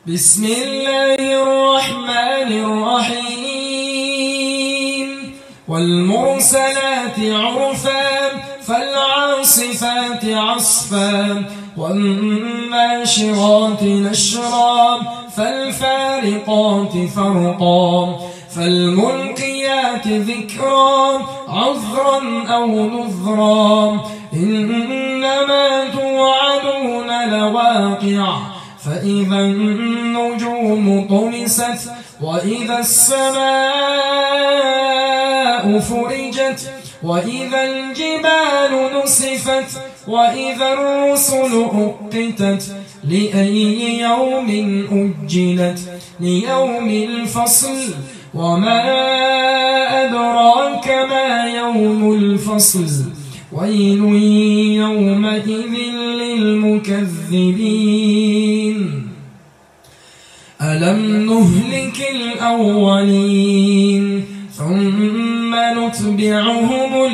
بسم الله الرحمن الرحيم والمرسلات عرفا فالعاصفات عصفا والناشرات نشرا فالفارقات فرقا فالملقيات ذكرا عذرا أو نذرا إنما توعدون لواقع فإذا النجوم طمست وإذا السماء فرجت وإذا الجبال نسفت وإذا الرسل أقتت لأي يوم أجلت ليوم الفصل وما أدراك ما يوم الفصل ويل يومئذ للمكذبين ألم نهلك الأولين ثم نتبعهم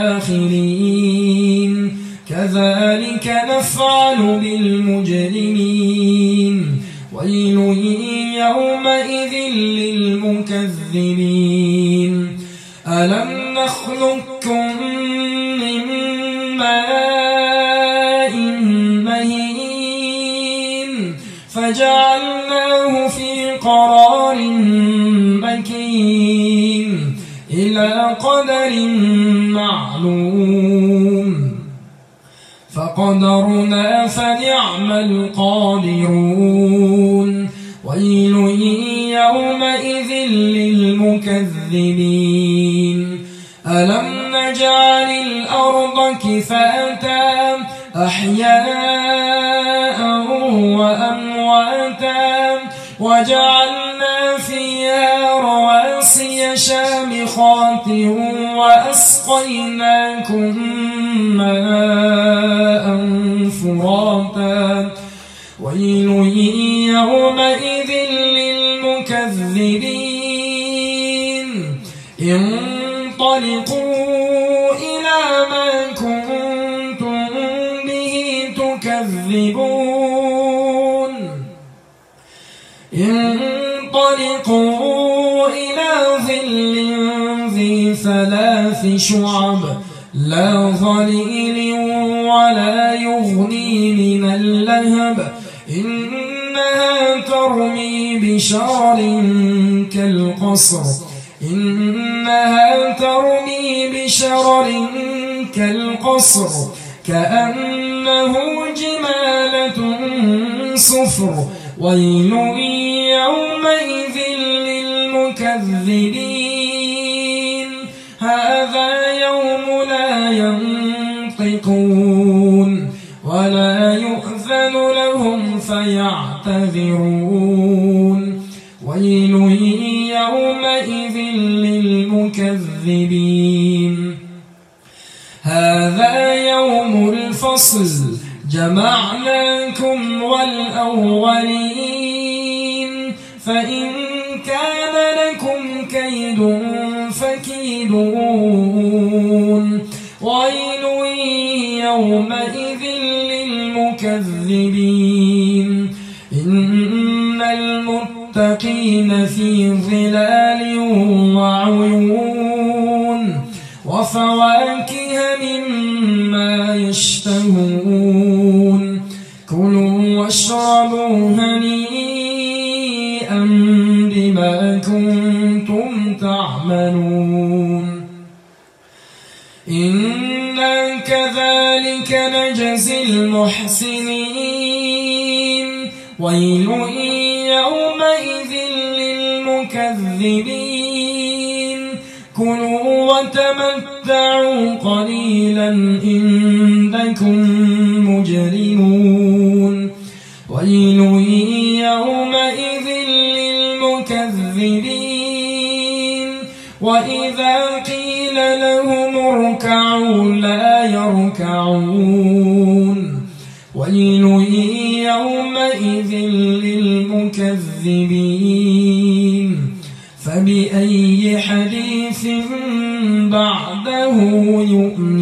الآخرين كذلك نفعل بالمجرمين ويل يومئذ للمكذبين ألم نخلقكم من ماء مهين فجعلناه في قرار مكين إلى قدر معلوم فقدرنا فنعم القادرون ويل يومئذ للمكذبين ألم نجعل الأرض كفاتا أحياء وأمواتا وجعلنا فيها رواسي شامخات وأسقيناكم ماء فراتا ويل يومئذ للمكذبين انطلقوا إلى ما كنتم به تكذبون انطلقوا إلى ظل ذي ثلاث شعب لا ظليل ولا يغني من اللهب إنها ترمي بشرر كالقصر إنها ترمي بشرر كالقصر كأنه جمالة صفر ويل يومئذ للمكذبين هذا يوم لا ينطقون ولا يؤذن لهم فيعتذرون ويل يومئذ للمكذبين هذا يوم الفصل جمعناكم والأولين فإن كان لكم كيد فكيدون ويل يومئذ للمكذبين إن المتقين في ظلال وعيون وفواكه مما يشتهون كلوا واشربوا هنيئا بما كنتم تعملون إنا كذلك نجزي المحسنين ويل يومئذ للمكذبين كلوا وتمتعوا قليلا إنكم مجرمون ويل يومئذ للمكذبين وإذا قيل لهم اركعوا لا يركعون ويل يومئذ للمكذبين فبأي حديث بعده يؤمنون